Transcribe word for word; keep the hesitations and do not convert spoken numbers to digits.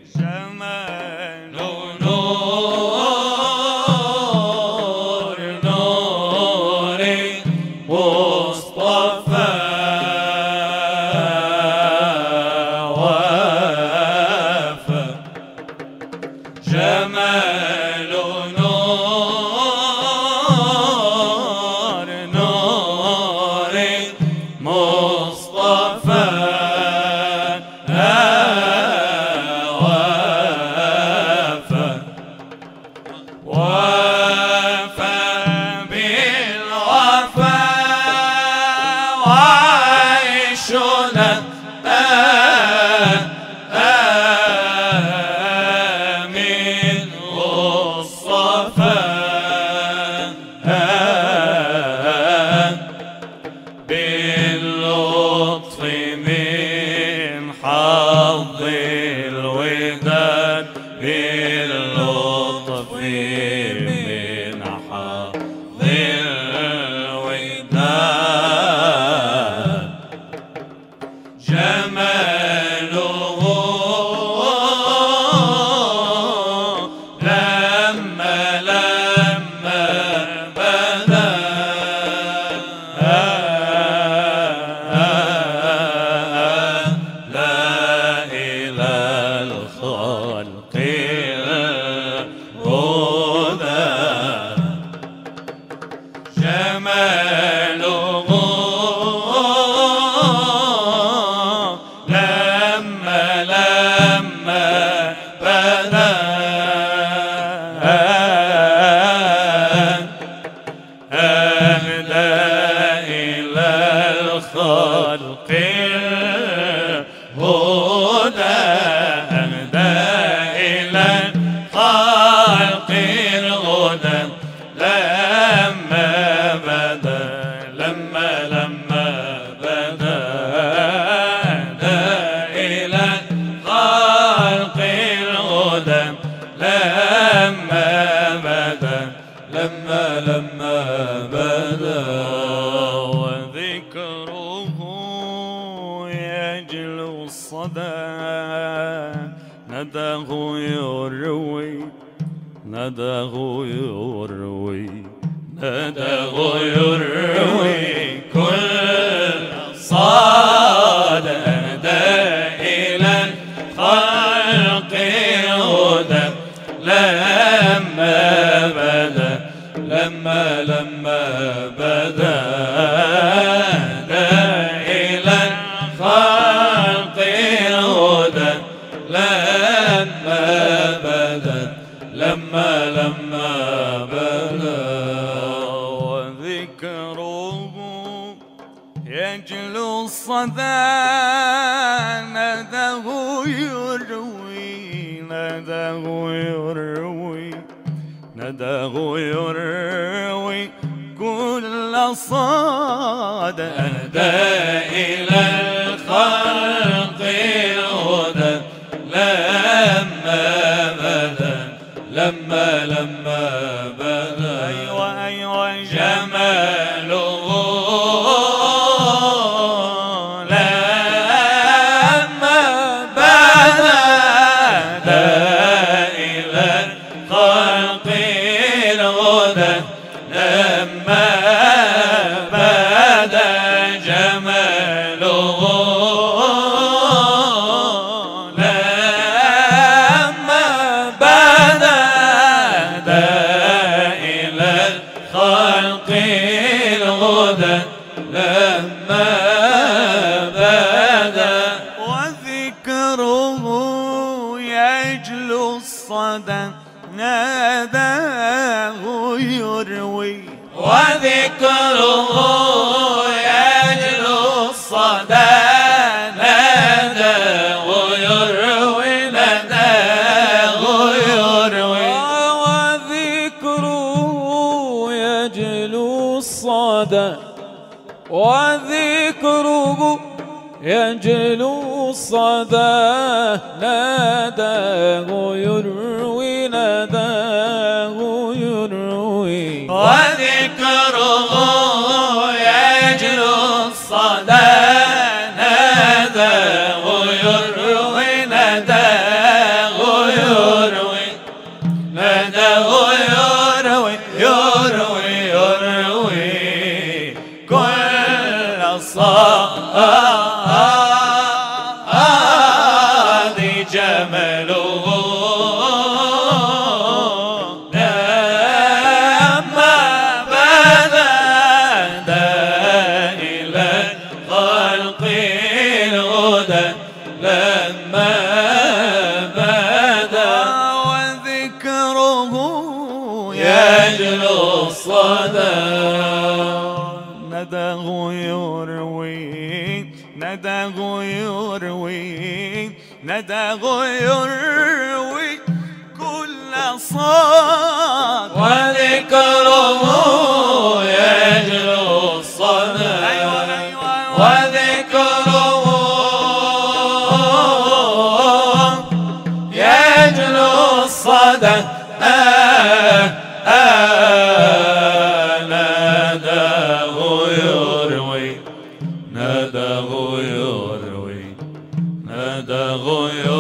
جمال نور نور مصطفى وافى جمال نور نور مصطفى آمين والصفا باللطف من حظ الوداد باللطف من حظ الوداد جماله لما لما بدا لا إلى الخلق الهدى جماله لما لما بدا أهدى إلى الخلق الهدى أهدى إلى الخلق الهدى لما بدا لما لما بدا إلى خلق الهدى لما بدا لما لما بدا وذكره يجلو الصدى نداه يروي نداه يروي نداه يروي كل صاد أهدى إلى الخلق الهدى لما بدا لما لما بدا إلى الخلق الهدى لما بدا لما لما بدا وذكره يجلو الصدى نداه يروي نداه يروي نداه يروي كل صاد أهدى إلى الخلق الهدى لما بدا لما لما بدا أيوة أيوة جماله لما بدا إلى الخلق الهدى لما بدا جماله لما بدا إلى الخلق الهدى لما بدا وذكره يجلو الصدى ناداه يروي وذكره يجلو الصدى ناداه يروي ناداه يروي وذكره يجلو الصدى وذكره يجلو الصدى ناداه يروي ناداه يروي وذكره يجلو الصدى ناداه يروي ناداه جماله لما بدا إلى خلق الهدى لما بدا وذكره يجلو الصدى نداه يروي نداه يروي نداه يروي كل صاد وذكره يجلو الصدى أيوة أيوة وذكره يجلو الصدى آه آه ناداه يروي ناداه يروي ناداه يروي